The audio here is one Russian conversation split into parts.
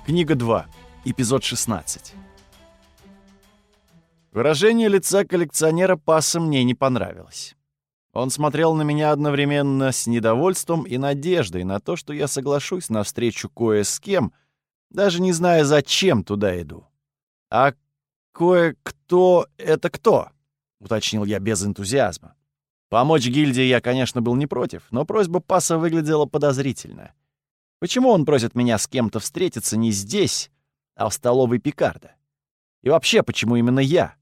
Книга 2. Эпизод 16. Выражение лица коллекционера Пасса мне не понравилось. Он смотрел на меня одновременно с недовольством и надеждой на то, что я соглашусь на встречу кое с кем, даже не зная, зачем туда иду. «А кое-кто — это кто?» — уточнил я без энтузиазма. Помочь гильдии я, конечно, был не против, но просьба Пасса выглядела подозрительно. Почему он просит меня с кем-то встретиться не здесь, а в столовой Пикарда? И вообще, почему именно я?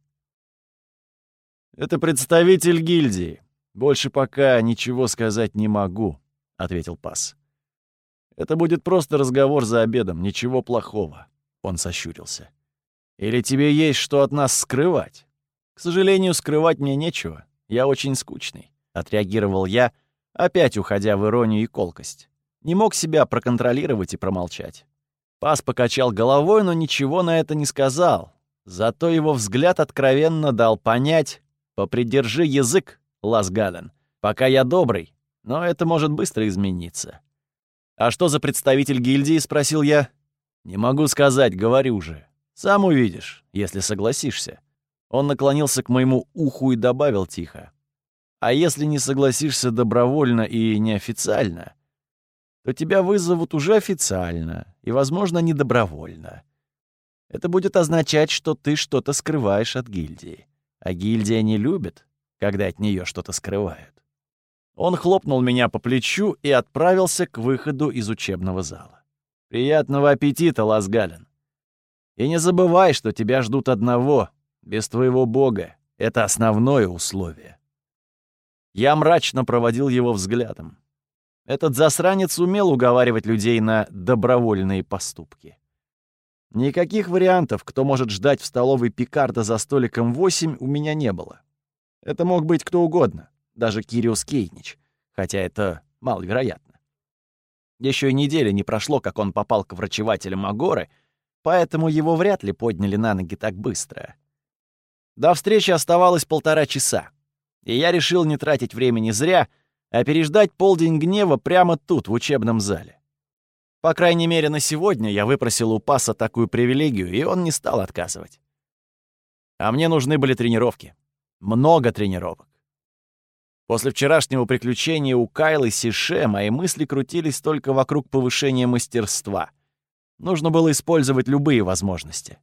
«Это представитель гильдии. Больше пока ничего сказать не могу», — ответил Пасс. «Это будет просто разговор за обедом, ничего плохого», — он сощурился. «Или тебе есть что от нас скрывать?» «К сожалению, скрывать мне нечего. Я очень скучный», — отреагировал я, опять уходя в иронию и колкость. Не мог себя проконтролировать и промолчать. Пас покачал головой, но ничего на это не сказал. Зато его взгляд откровенно дал понять: «Попридержи язык, Ласгален, пока я добрый, но это может быстро измениться». «А что за представитель гильдии?» — спросил я. «Не могу сказать, говорю же. Сам увидишь, если согласишься». Он наклонился к моему уху и добавил тихо: «А если не согласишься добровольно и неофициально, то тебя вызовут уже официально и, возможно, недобровольно. Это будет означать, что ты что-то скрываешь от гильдии. А гильдия не любит, когда от нее что-то скрывают». Он хлопнул меня по плечу и отправился к выходу из учебного зала. «Приятного аппетита, Ласгален. И не забывай, что тебя ждут одного, без твоего бога. Это основное условие». Я мрачно проводил его взглядом. Этот засранец умел уговаривать людей на добровольные поступки. Никаких вариантов, кто может ждать в столовой Пикарда за столиком 8, у меня не было. Это мог быть кто угодно, даже Кириус Кейнич, хотя это маловероятно. Еще и недели не прошло, как он попал к врачевателям Агоры, поэтому его вряд ли подняли на ноги так быстро. До встречи оставалось 1,5 часа, и я решил не тратить времени зря, а переждать полдень гнева прямо тут, в учебном зале. По крайней мере, на сегодня я выпросил у Пасса такую привилегию, и он не стал отказывать. А мне нужны были тренировки. Много тренировок. После вчерашнего приключения у Кайлы Сише мои мысли крутились только вокруг повышения мастерства. Нужно было использовать любые возможности.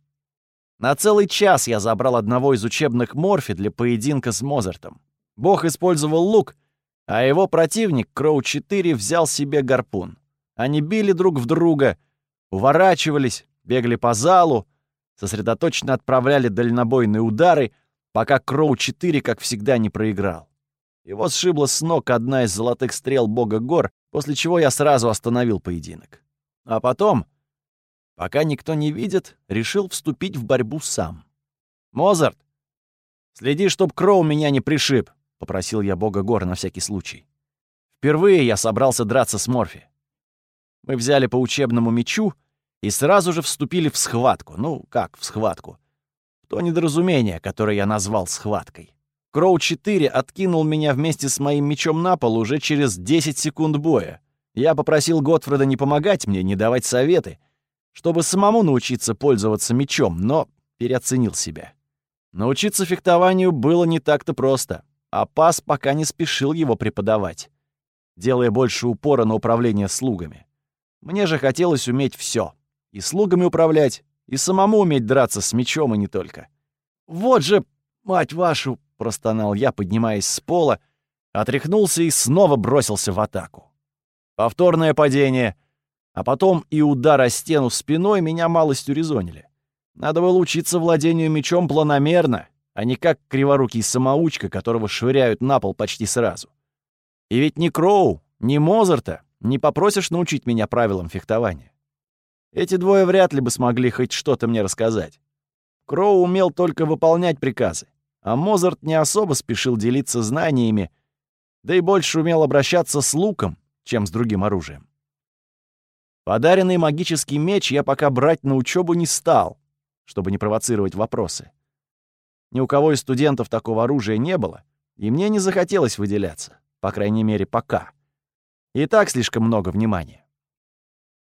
На целый час я забрал одного из учебных морфи для поединка с Мозартом. Бог использовал лук, а его противник, Кроу-4, взял себе гарпун. Они били друг в друга, уворачивались, бегали по залу, сосредоточенно отправляли дальнобойные удары, пока Кроу-4, как всегда, не проиграл. Его сшибла с ног одна из золотых стрел бога гор, после чего я сразу остановил поединок. А потом, пока никто не видит, решил вступить в борьбу сам. «Мозарт, следи, чтоб Кроу меня не пришиб», — попросил я бога гор на всякий случай. Впервые я собрался драться с Морфи. Мы взяли по учебному мечу и сразу же вступили в схватку. Ну, как в схватку? В то недоразумение, которое я назвал схваткой. Кроу-4 откинул меня вместе с моим мечом на пол уже через 10 секунд боя. Я попросил Готфреда не помогать мне, не давать советы, чтобы самому научиться пользоваться мечом, но переоценил себя. Научиться фехтованию было не так-то просто, а Пас пока не спешил его преподавать, делая больше упора на управление слугами. Мне же хотелось уметь все: и слугами управлять, и самому уметь драться с мечом, и не только. «Вот же, мать вашу!» — простонал я, поднимаясь с пола, отряхнулся и снова бросился в атаку. Повторное падение, а потом и удар о стену спиной меня малость урезонили. Надо было учиться владению мечом планомерно, а не как криворукий самоучка, которого швыряют на пол почти сразу. И ведь ни Кроу, ни Мозарта не попросишь научить меня правилам фехтования. Эти двое вряд ли бы смогли хоть что-то мне рассказать. Кроу умел только выполнять приказы, а Мозарт не особо спешил делиться знаниями, да и больше умел обращаться с луком, чем с другим оружием. Подаренный магический меч я пока брать на учебу не стал, чтобы не провоцировать вопросы. Ни у кого из студентов такого оружия не было, и мне не захотелось выделяться, по крайней мере, пока. И так слишком много внимания.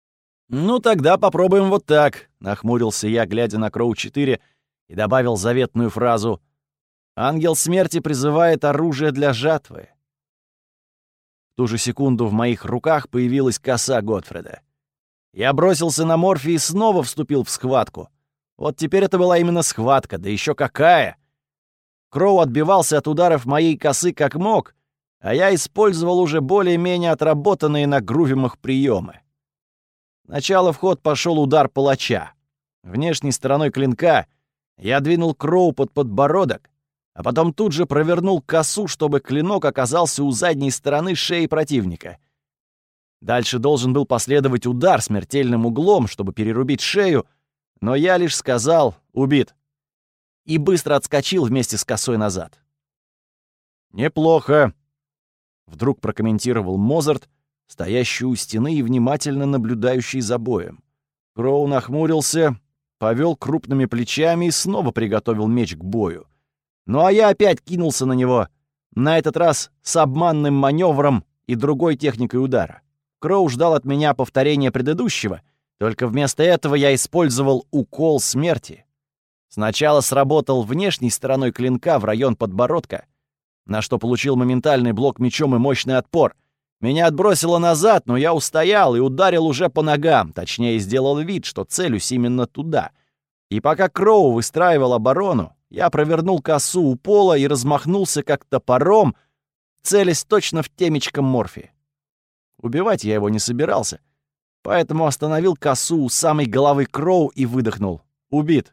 «Ну, тогда попробуем вот так», — нахмурился я, глядя на Кроу-4, и добавил заветную фразу: «Ангел смерти призывает оружие для жатвы». В ту же секунду в моих руках появилась коса Готфреда. Я бросился на Морфи и снова вступил в схватку. Вот теперь это была именно схватка, да еще какая! Кроу отбивался от ударов моей косы как мог, а я использовал уже более-менее отработанные на грувимах приемы. Сначала в ход пошел удар палача. Внешней стороной клинка я двинул Кроу под подбородок, а потом тут же провернул косу, чтобы клинок оказался у задней стороны шеи противника. Дальше должен был последовать удар смертельным углом, чтобы перерубить шею, но я лишь сказал «убит» и быстро отскочил вместе с косой назад. «Неплохо», — вдруг прокомментировал Мозарт, стоящий у стены и внимательно наблюдающий за боем. Кроу нахмурился, повел крупными плечами и снова приготовил меч к бою. Ну а я опять кинулся на него, на этот раз с обманным маневром и другой техникой удара. Кроу ждал от меня повторения предыдущего, только вместо этого я использовал укол смерти. Сначала сработал внешней стороной клинка в район подбородка, на что получил моментальный блок мечом и мощный отпор. Меня отбросило назад, но я устоял и ударил уже по ногам, точнее, сделал вид, что целюсь именно туда. И пока Кроу выстраивал оборону, я провернул косу у пола и размахнулся как топором, целясь точно в темечко Морфи. Убивать я его не собирался, поэтому остановил косу у самой головы Кроу и выдохнул. «Убит».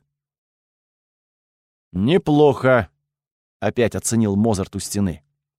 «Неплохо», — опять оценил Мозарт у стены.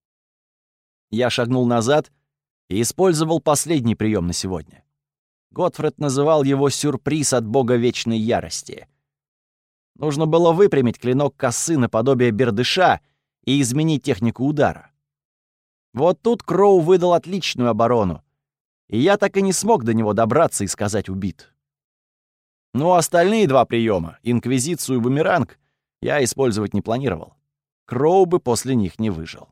Я шагнул назад и использовал последний прием на сегодня. Готфред называл его «сюрприз от бога вечной ярости». Нужно было выпрямить клинок косы наподобие бердыша и изменить технику удара. Вот тут Кроу выдал отличную оборону, и я так и не смог до него добраться и сказать «убит». Ну, остальные два приема, инквизицию и бумеранг, я использовать не планировал. Кроу бы после них не выжил.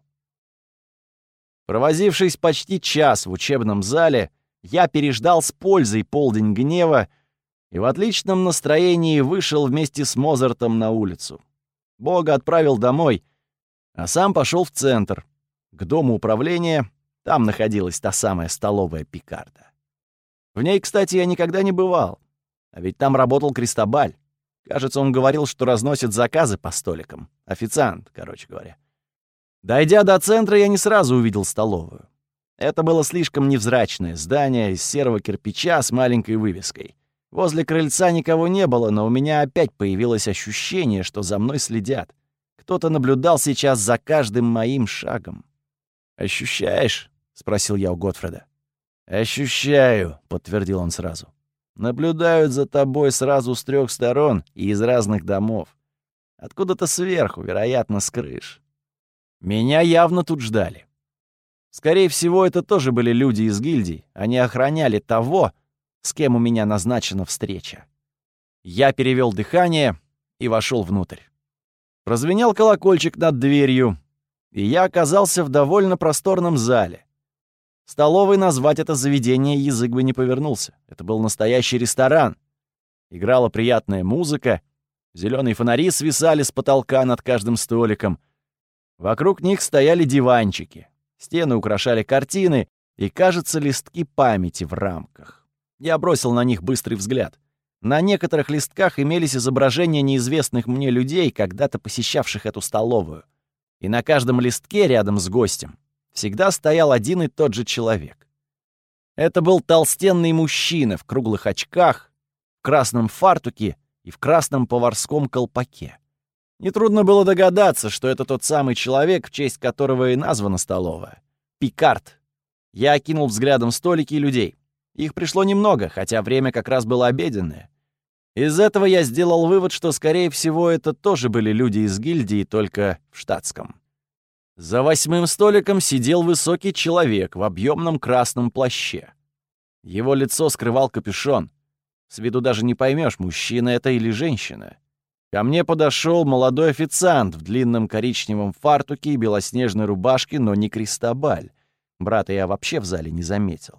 Провозившись почти час в учебном зале, я переждал с пользой полдень гнева и в отличном настроении вышел вместе с Мозартом на улицу. Бога отправил домой, а сам пошел в центр, к дому управления. Там находилась та самая столовая Пикарда. В ней, кстати, я никогда не бывал, а ведь там работал Кристобаль. Кажется, он говорил, что разносит заказы по столикам. Официант, короче говоря. Дойдя до центра, я не сразу увидел столовую. Это было слишком невзрачное здание из серого кирпича с маленькой вывеской. Возле крыльца никого не было, но у меня опять появилось ощущение, что за мной следят. Кто-то наблюдал сейчас за каждым моим шагом. «Ощущаешь?» — спросил я у Готфреда. «Ощущаю», — подтвердил он сразу. «Наблюдают за тобой сразу с 3 сторон и из разных домов. Откуда-то сверху, вероятно, с крыш. Меня явно тут ждали. Скорее всего, это тоже были люди из гильдий. Они охраняли того, с кем у меня назначена встреча». Я перевел дыхание и вошел внутрь. Прозвенел колокольчик над дверью, и я оказался в довольно просторном зале. Столовой назвать это заведение язык бы не повернулся. Это был настоящий ресторан. Играла приятная музыка, зеленые фонари свисали с потолка над каждым столиком. Вокруг них стояли диванчики, стены украшали картины и, кажется, листки памяти в рамках. Я бросил на них быстрый взгляд. На некоторых листках имелись изображения неизвестных мне людей, когда-то посещавших эту столовую. И на каждом листке рядом с гостем всегда стоял один и тот же человек. Это был толстенный мужчина в круглых очках, в красном фартуке и в красном поварском колпаке. Нетрудно было догадаться, что это тот самый человек, в честь которого и названа столовая. Пикард. Я окинул взглядом столики и людей. Их пришло немного, хотя время как раз было обеденное. Из этого я сделал вывод, что, скорее всего, это тоже были люди из гильдии, только в штатском. За 8-м столиком сидел высокий человек в объемном красном плаще. Его лицо скрывал капюшон. С виду даже не поймешь, мужчина это или женщина. Ко мне подошел молодой официант в длинном коричневом фартуке и белоснежной рубашке, но не Кристобаль. Брата я вообще в зале не заметил.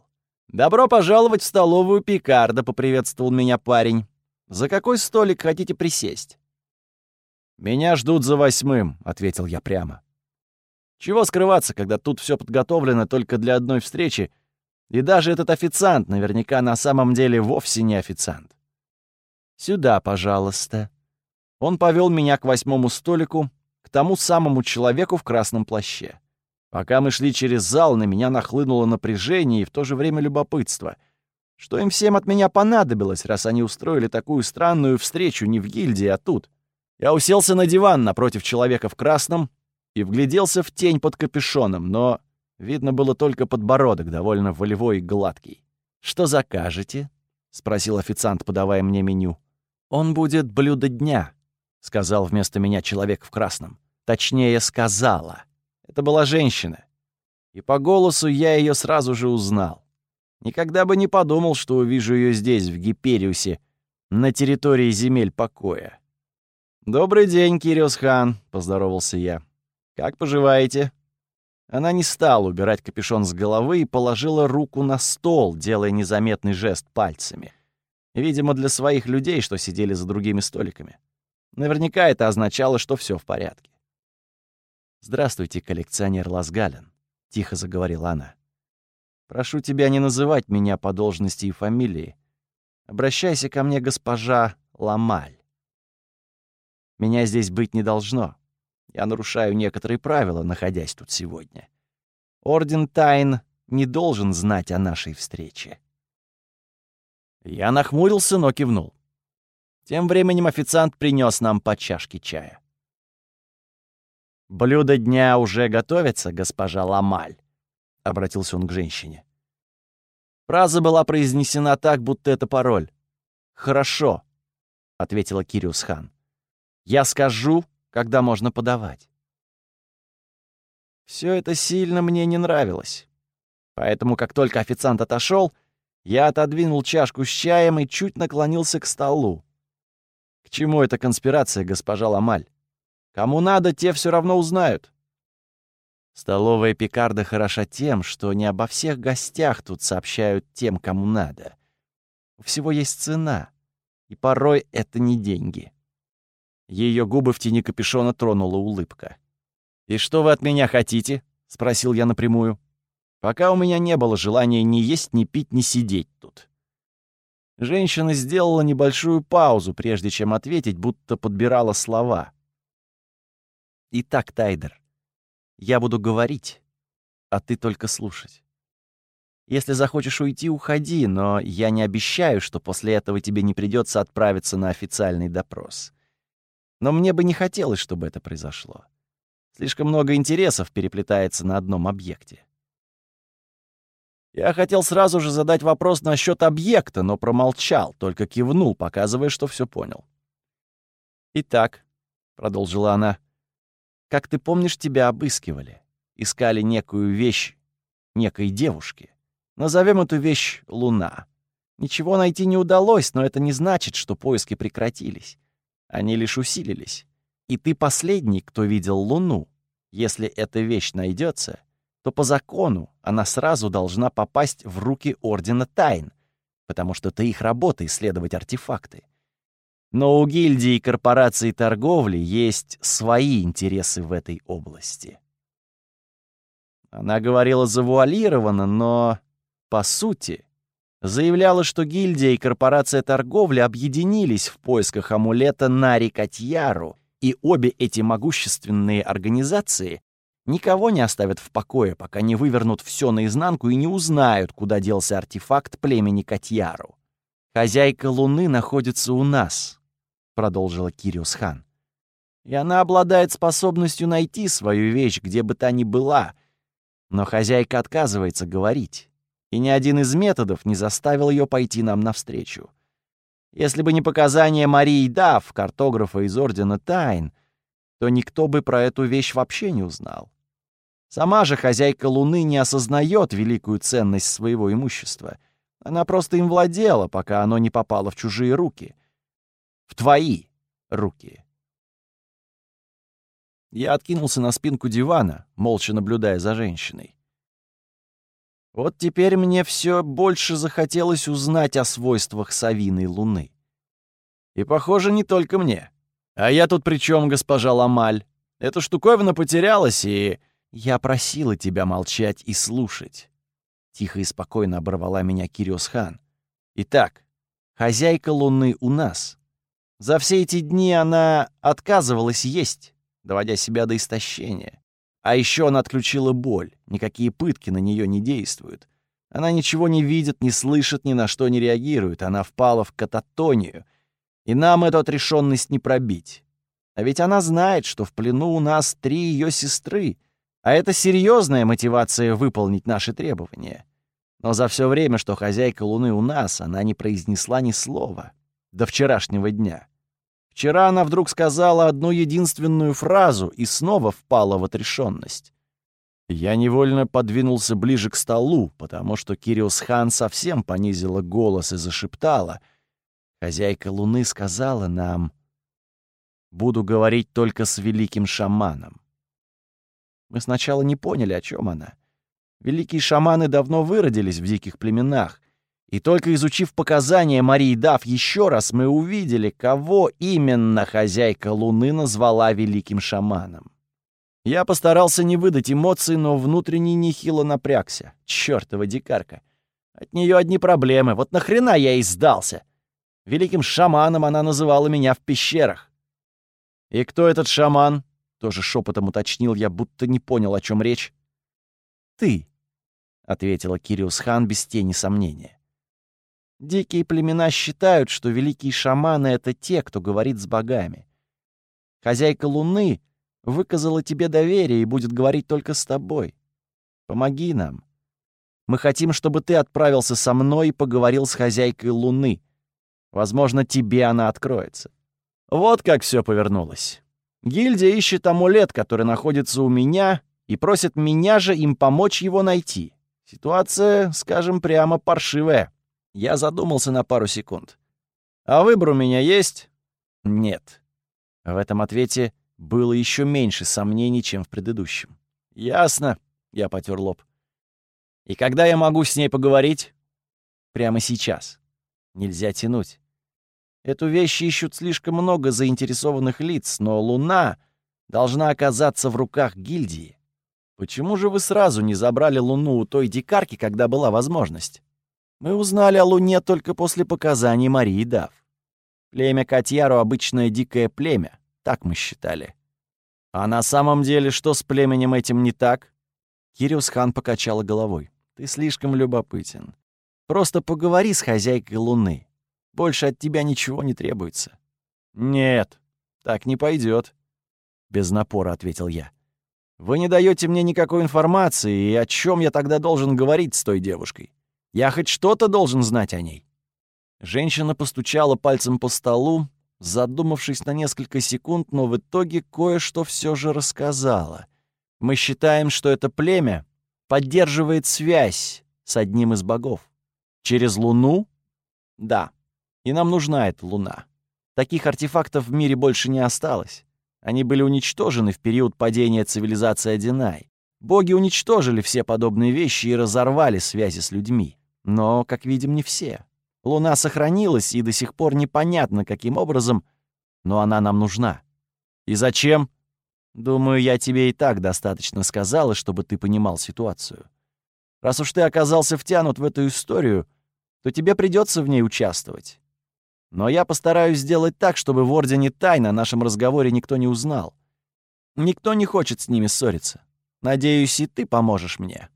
«Добро пожаловать в столовую Пикардо», — поприветствовал меня парень. «За какой столик хотите присесть?» «Меня ждут за 8», — ответил я прямо. Чего скрываться, когда тут все подготовлено только для одной встречи, и даже этот официант наверняка на самом деле вовсе не официант. «Сюда, пожалуйста». Он повел меня к 8-му столику, к тому самому человеку в красном плаще. Пока мы шли через зал, на меня нахлынуло напряжение и в то же время любопытство. Что им всем от меня понадобилось, раз они устроили такую странную встречу не в гильдии, а тут? Я уселся на диван напротив человека в красном и вгляделся в тень под капюшоном, но видно было только подбородок, довольно волевой и гладкий. «Что закажете?» — спросил официант, подавая мне меню. «Он будет блюдо дня», — сказал вместо меня человек в красном. Точнее, сказала. Это была женщина. И по голосу я ее сразу же узнал. Никогда бы не подумал, что увижу ее здесь, в Гипериусе, на территории земель покоя. «Добрый день, Кириос-хан», — поздоровался я. «Как поживаете?» Она не стала убирать капюшон с головы и положила руку на стол, делая незаметный жест пальцами. Видимо, для своих людей, что сидели за другими столиками. Наверняка это означало, что все в порядке. «Здравствуйте, коллекционер Ласгален», — тихо заговорила она. «Прошу тебя не называть меня по должности и фамилии. Обращайся ко мне, госпожа Ламаль. Меня здесь быть не должно. Я нарушаю некоторые правила, находясь тут сегодня. Орден Тайн не должен знать о нашей встрече». Я нахмурился, но кивнул. Тем временем официант принес нам по чашке чая. «Блюдо дня уже готовится, госпожа Ламаль», — обратился он к женщине. Фраза была произнесена так, будто это пароль. «Хорошо», — ответила Кириос-хан. «Я скажу, когда можно подавать». Все это сильно мне не нравилось. Поэтому, как только официант отошел, я отодвинул чашку с чаем и чуть наклонился к столу. К чему эта конспирация, госпожа Ламаль? Кому надо, те все равно узнают. Столовая Пикардо хороша тем, что не обо всех гостях тут сообщают тем, кому надо. У всего есть цена, и порой это не деньги. Ее губы в тени капюшона тронула улыбка. «И что вы от меня хотите?» — спросил я напрямую. Пока у меня не было желания ни есть, ни пить, ни сидеть тут. Женщина сделала небольшую паузу, прежде чем ответить, будто подбирала слова. «Итак, Тайдер, я буду говорить, а ты только слушать. Если захочешь уйти, уходи, но я не обещаю, что после этого тебе не придется отправиться на официальный допрос. Но мне бы не хотелось, чтобы это произошло. Слишком много интересов переплетается на одном объекте». Я хотел сразу же задать вопрос насчет объекта, но промолчал, только кивнул, показывая, что все понял. «Итак», — продолжила она, — «как ты помнишь, тебя обыскивали, искали некую вещь некой девушки. Назовем эту вещь Луна. Ничего найти не удалось, но это не значит, что поиски прекратились. Они лишь усилились. И ты последний, кто видел Луну. Если эта вещь найдется, то по закону она сразу должна попасть в руки Ордена Тайн, потому что это их работа — исследовать артефакты. Но у гильдии и корпораций торговли есть свои интересы в этой области». Она говорила завуалированно, но, по сути, заявляла, что гильдия и корпорация торговли объединились в поисках амулета Нари Катьяру, и обе эти могущественные организации никого не оставят в покое, пока не вывернут все наизнанку и не узнают, куда делся артефакт племени Катьяру. «Хозяйка Луны находится у нас», — продолжила Кириос-хан. «И она обладает способностью найти свою вещь, где бы та ни была. Но хозяйка отказывается говорить, и ни один из методов не заставил ее пойти нам навстречу. Если бы не показания Марии Дафф, картографа из Ордена Тайн, то никто бы про эту вещь вообще не узнал. Сама же хозяйка Луны не осознает великую ценность своего имущества. Она просто им владела, пока оно не попало в чужие руки. В твои руки». Я откинулся на спинку дивана, молча наблюдая за женщиной. Вот теперь мне все больше захотелось узнать о свойствах совиной луны. И, похоже, не только мне. А я тут при чем, госпожа Ламаль? Эта штуковина потерялась, и... Я просила тебя молчать и слушать. Тихо и спокойно оборвала меня Кириос-хан. Итак, хозяйка луны у нас. За все эти дни она отказывалась есть, доводя себя до истощения. А еще она отключила боль. Никакие пытки на нее не действуют. Она ничего не видит, не слышит, ни на что не реагирует. Она впала в кататонию. И нам эту отрешенность не пробить. А ведь она знает, что в плену у нас 3 ее сестры. А это серьезная мотивация выполнить наши требования. Но за все время, что хозяйка луны у нас, она не произнесла ни слова. До вчерашнего дня. Вчера она вдруг сказала одну единственную фразу и снова впала в отрешенность. Я невольно подвинулся ближе к столу, потому что Кириос-хан совсем понизила голос и зашептала. Хозяйка луны сказала нам: «Буду говорить только с великим шаманом». Мы сначала не поняли, о чем она. Великие шаманы давно выродились в диких племенах, и только изучив показания Марии Даф еще раз, мы увидели, кого именно хозяйка луны назвала великим шаманом. Я постарался не выдать эмоций, но внутренне нехило напрягся. Чёртова дикарка. От нее одни проблемы. Вот нахрена я ей сдался? Великим шаманом она называла меня в пещерах. «И кто этот шаман?» — тоже шепотом уточнил я, будто не понял, о чем речь. «Ты», — ответила Кириос-хан без тени сомнения. «Дикие племена считают, что великие шаманы — это те, кто говорит с богами. Хозяйка луны выказала тебе доверие и будет говорить только с тобой. Помоги нам. Мы хотим, чтобы ты отправился со мной и поговорил с хозяйкой луны. Возможно, тебе она откроется». Вот как все повернулось. Гильдия ищет амулет, который находится у меня, и просит меня же им помочь его найти. Ситуация, скажем прямо, паршивая. Я задумался на пару секунд. А выбор у меня есть? Нет. В этом ответе было еще меньше сомнений, чем в предыдущем. Ясно, я потер лоб. И когда я могу с ней поговорить? Прямо сейчас. Нельзя тянуть. Эту вещь ищут слишком много заинтересованных лиц, но луна должна оказаться в руках гильдии. Почему же вы сразу не забрали луну у той дикарки, когда была возможность? Мы узнали о луне только после показаний Марии Даф. Племя Катьяру — обычное дикое племя, так мы считали. А на самом деле что с племенем этим не так? Кириос-хан покачала головой. Ты слишком любопытен. Просто поговори с хозяйкой луны. Больше от тебя ничего не требуется». «Нет, так не пойдет», — без напора ответил я. «Вы не даете мне никакой информации, и о чем я тогда должен говорить с той девушкой? Я хоть что-то должен знать о ней». Женщина постучала пальцем по столу, задумавшись на несколько секунд, но в итоге кое-что все же рассказала. «Мы считаем, что это племя поддерживает связь с одним из богов. Через Луну? Да. И нам нужна эта луна. Таких артефактов в мире больше не осталось. Они были уничтожены в период падения цивилизации Адинай. Боги уничтожили все подобные вещи и разорвали связи с людьми. Но, как видим, не все. Луна сохранилась, и до сих пор непонятно, каким образом, но она нам нужна. И зачем? Думаю, я тебе и так достаточно сказала, чтобы ты понимал ситуацию. Раз уж ты оказался втянут в эту историю, то тебе придется в ней участвовать. Но я постараюсь сделать так, чтобы в Ордене Тайн о нашем разговоре никто не узнал. Никто не хочет с ними ссориться. Надеюсь, и ты поможешь мне.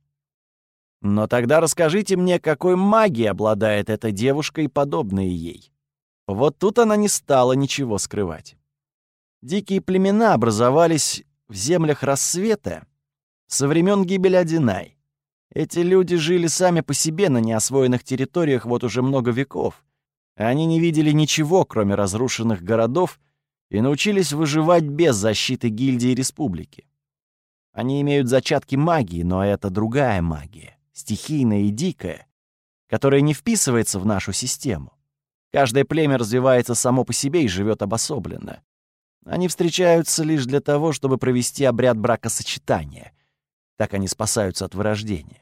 Но тогда расскажите мне, какой магией обладает эта девушка и подобные ей». Вот тут она не стала ничего скрывать. Дикие племена образовались в землях Рассвета со времен гибели Адинай. Эти люди жили сами по себе на неосвоенных территориях вот уже много веков. Они не видели ничего, кроме разрушенных городов, и научились выживать без защиты гильдии республики. Они имеют зачатки магии, но это другая магия, стихийная и дикая, которая не вписывается в нашу систему. Каждое племя развивается само по себе и живет обособленно. Они встречаются лишь для того, чтобы провести обряд бракосочетания. Так они спасаются от вырождения.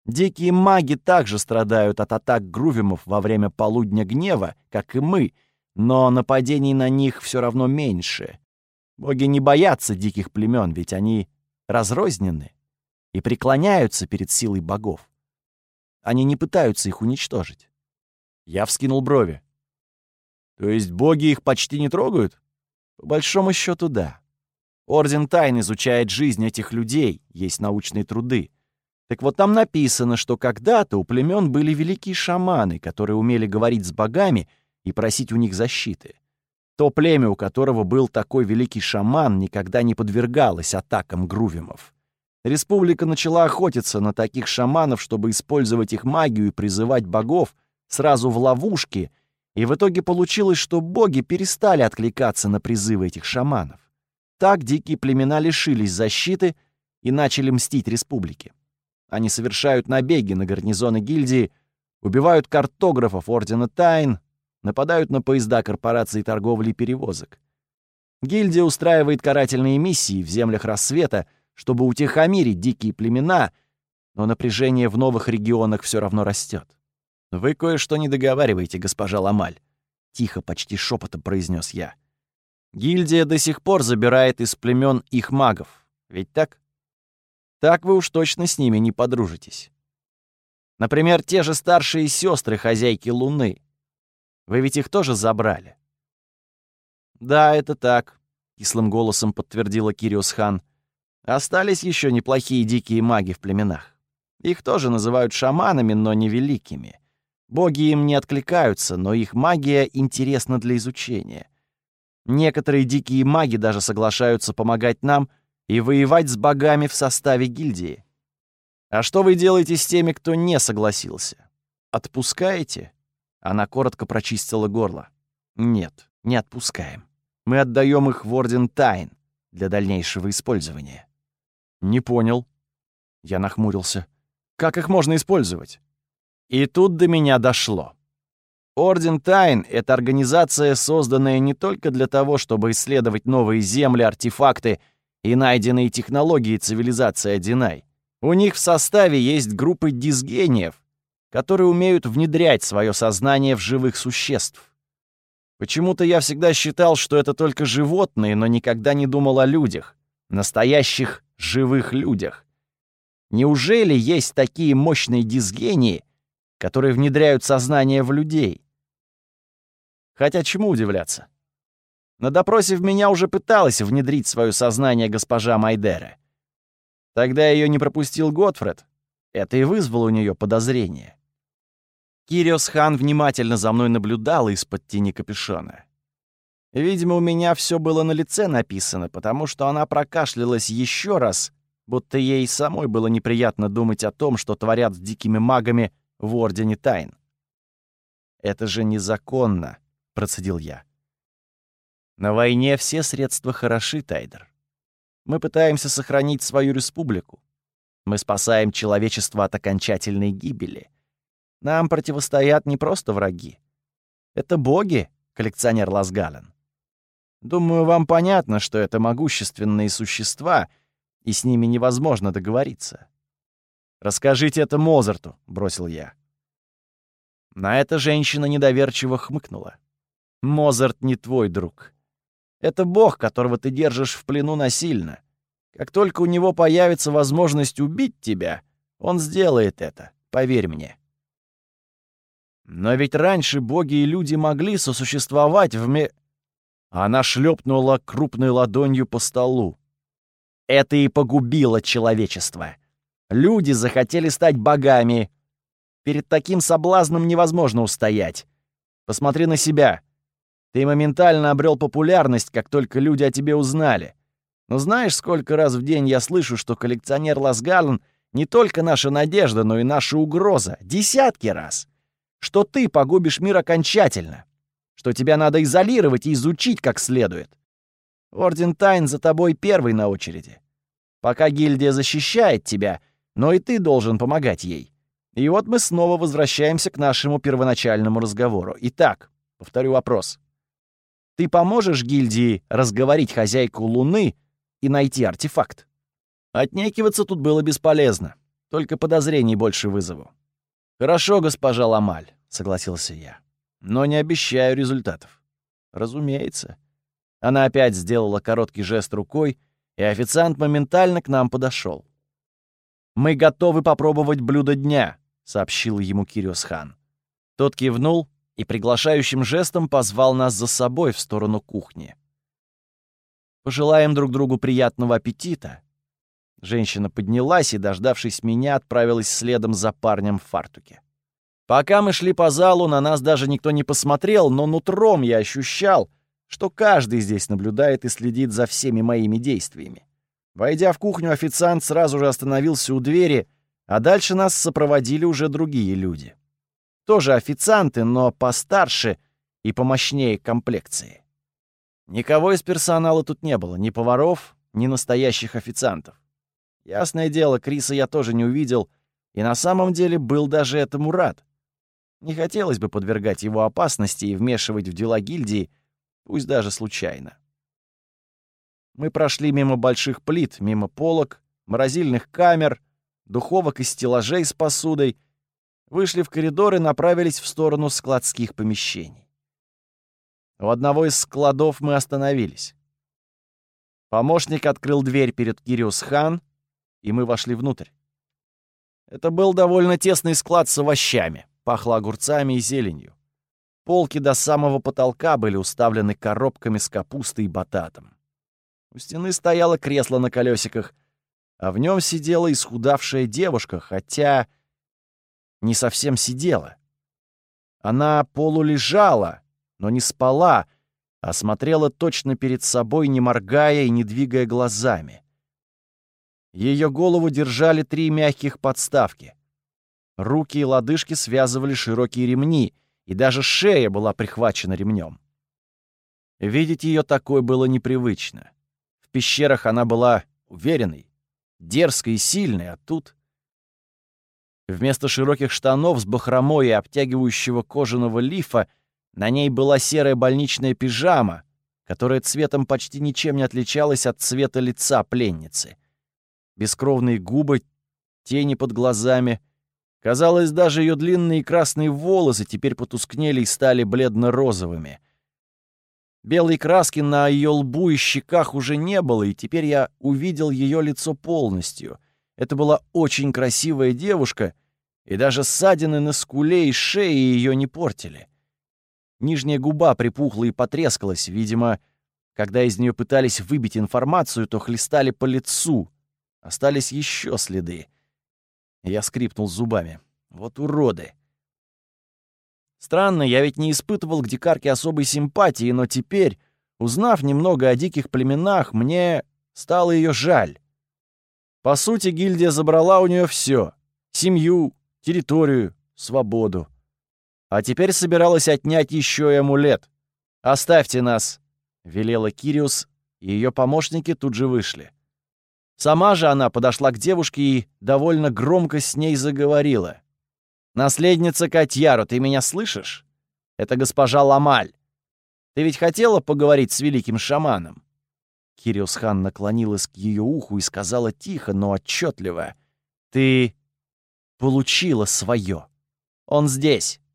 Дикие маги также страдают от атак грувимов во время полудня гнева, как и мы, но нападений на них все равно меньше. Боги не боятся диких племен, ведь они разрознены и преклоняются перед силой богов. Они не пытаются их уничтожить. Я вскинул брови. То есть боги их почти не трогают? По большому счету, да. Орден Тайн изучает жизнь этих людей, есть научные труды. Так вот там написано, что когда-то у племен были великие шаманы, которые умели говорить с богами и просить у них защиты. То племя, у которого был такой великий шаман, никогда не подвергалось атакам грувимов. Республика начала охотиться на таких шаманов, чтобы использовать их магию и призывать богов сразу в ловушки, и в итоге получилось, что боги перестали откликаться на призывы этих шаманов. Так дикие племена лишились защиты и начали мстить республике. Они совершают набеги на гарнизоны гильдии, убивают картографов Ордена Тайн, нападают на поезда корпораций торговли и перевозок. Гильдия устраивает карательные миссии в землях Рассвета, чтобы утихомирить дикие племена, но напряжение в новых регионах все равно растет. «Вы кое-что не договариваете, госпожа Ламаль», — тихо, почти шепотом произнес я. «Гильдия до сих пор забирает из племен их магов, ведь так? Так вы уж точно с ними не подружитесь. Например, те же старшие сестры хозяйки Луны. Вы ведь их тоже забрали?» «Да, это так», — кислым голосом подтвердила Кириос-хан. «Остались еще неплохие дикие маги в племенах. Их тоже называют шаманами, но не великими. Боги им не откликаются, но их магия интересна для изучения. Некоторые дикие маги даже соглашаются помогать нам и воевать с богами в составе гильдии. А что вы делаете с теми, кто не согласился? Отпускаете?» Она коротко прочистила горло. «Нет, не отпускаем. Мы отдаем их в Орден Тайн для дальнейшего использования». «Не понял». Я нахмурился. «Как их можно использовать?» И тут до меня дошло. Орден Тайн — это организация, созданная не только для того, чтобы исследовать новые земли, артефакты и найденные технологии цивилизации Адинай. У них в составе есть группы дисгениев, которые умеют внедрять свое сознание в живых существ. Почему-то я всегда считал, что это только животные, но никогда не думал о людях, настоящих живых людях. Неужели есть такие мощные дисгении, которые внедряют сознание в людей? Хотя чему удивляться? На допросе в меня уже пыталась внедрить свое сознание госпожа Майдера. Тогда ее не пропустил Готфред. Это и вызвало у нее подозрение. Кириос-хан внимательно за мной наблюдал из-под тени капюшона. Видимо, у меня все было на лице написано, потому что она прокашлялась еще раз, будто ей самой было неприятно думать о том, что творят с дикими магами в Ордене Тайн. «Это же незаконно», — процедил я. «На войне все средства хороши, Тайдер. Мы пытаемся сохранить свою республику. Мы спасаем человечество от окончательной гибели. Нам противостоят не просто враги. Это боги, коллекционер Ласгален. Думаю, вам понятно, что это могущественные существа, и с ними невозможно договориться». «Расскажите это Мозарту», — бросил я. На это женщина недоверчиво хмыкнула. «Мозарт не твой друг. Это бог, которого ты держишь в плену насильно. Как только у него появится возможность убить тебя, он сделает это, поверь мне». «Но ведь раньше боги и люди могли сосуществовать Она шлепнула крупной ладонью по столу. «Это и погубило человечество. Люди захотели стать богами. Перед таким соблазном невозможно устоять. Посмотри на себя. Ты моментально обрел популярность, как только люди о тебе узнали. Но знаешь, сколько раз в день я слышу, что коллекционер Ласгален не только наша надежда, но и наша угроза. Десятки раз. Что ты погубишь мир окончательно. Что тебя надо изолировать и изучить как следует. Орден Тайн за тобой первый на очереди. Пока гильдия защищает тебя, но и ты должен помогать ей. И вот мы снова возвращаемся к нашему первоначальному разговору. Итак, повторю вопрос. Ты поможешь гильдии разговорить хозяйку Луны и найти артефакт?» Отнекиваться тут было бесполезно. Только подозрений больше вызову». «Хорошо, госпожа Ламаль», — согласился я. «Но не обещаю результатов». «Разумеется». Она опять сделала короткий жест рукой, и официант моментально к нам подошел. «Мы готовы попробовать блюдо дня», — сообщил ему Кириос-хан. Тот кивнул и приглашающим жестом позвал нас за собой в сторону кухни. «Пожелаем друг другу приятного аппетита». Женщина поднялась и, дождавшись меня, отправилась следом за парнем в фартуке. Пока мы шли по залу, на нас даже никто не посмотрел, но нутром я ощущал, что каждый здесь наблюдает и следит за всеми моими действиями. Войдя в кухню, официант сразу же остановился у двери, а дальше нас сопроводили уже другие люди. Тоже официанты, но постарше и помощнее комплекции. Никого из персонала тут не было, ни поваров, ни настоящих официантов. Ясное дело, Криса я тоже не увидел, и на самом деле был даже этому рад. Не хотелось бы подвергать его опасности и вмешивать в дела гильдии, пусть даже случайно. Мы прошли мимо больших плит, мимо полок, морозильных камер, духовок и стеллажей с посудой, вышли в коридор и направились в сторону складских помещений. У одного из складов мы остановились. Помощник открыл дверь перед Кириос-хан, и мы вошли внутрь. Это был довольно тесный склад с овощами, пахло огурцами и зеленью. Полки до самого потолка были уставлены коробками с капустой и бататом. У стены стояло кресло на колесиках, а в нем сидела исхудавшая девушка, хотя не совсем сидела. Она полулежала, но не спала, а смотрела точно перед собой, не моргая и не двигая глазами. Ее голову держали 3 мягких подставки. Руки и лодыжки связывали широкие ремни, и даже шея была прихвачена ремнем. Видеть ее такой было непривычно. В пещерах она была уверенной, дерзкой и сильной, а тут вместо широких штанов с бахромой и обтягивающего кожаного лифа на ней была серая больничная пижама, которая цветом почти ничем не отличалась от цвета лица пленницы. Бескровные губы, тени под глазами. Казалось, даже ее длинные красные волосы теперь потускнели и стали бледно-розовыми. Белой краски на ее лбу и щеках уже не было, и теперь я увидел ее лицо полностью. Это была очень красивая девушка, и даже ссадины на скуле и шее ее не портили. Нижняя губа припухла и потрескалась, видимо, когда из нее пытались выбить информацию, то хлестали по лицу. Остались еще следы. Я скрипнул зубами. Вот уроды. Странно, я ведь не испытывал к дикарке особой симпатии, но теперь, узнав немного о диких племенах, мне стало ее жаль. По сути, гильдия забрала у нее все: семью, территорию, свободу. А теперь собиралась отнять еще и амулет. «Оставьте нас», — велела Кириос, и ее помощники тут же вышли. Сама же она подошла к девушке и довольно громко с ней заговорила. «Наследница Катьяру, ты меня слышишь? Это госпожа Ламаль. Ты ведь хотела поговорить с великим шаманом?» Кириос-хан наклонилась к ее уху и сказала тихо, но отчетливо: «Ты получила свое. Он здесь».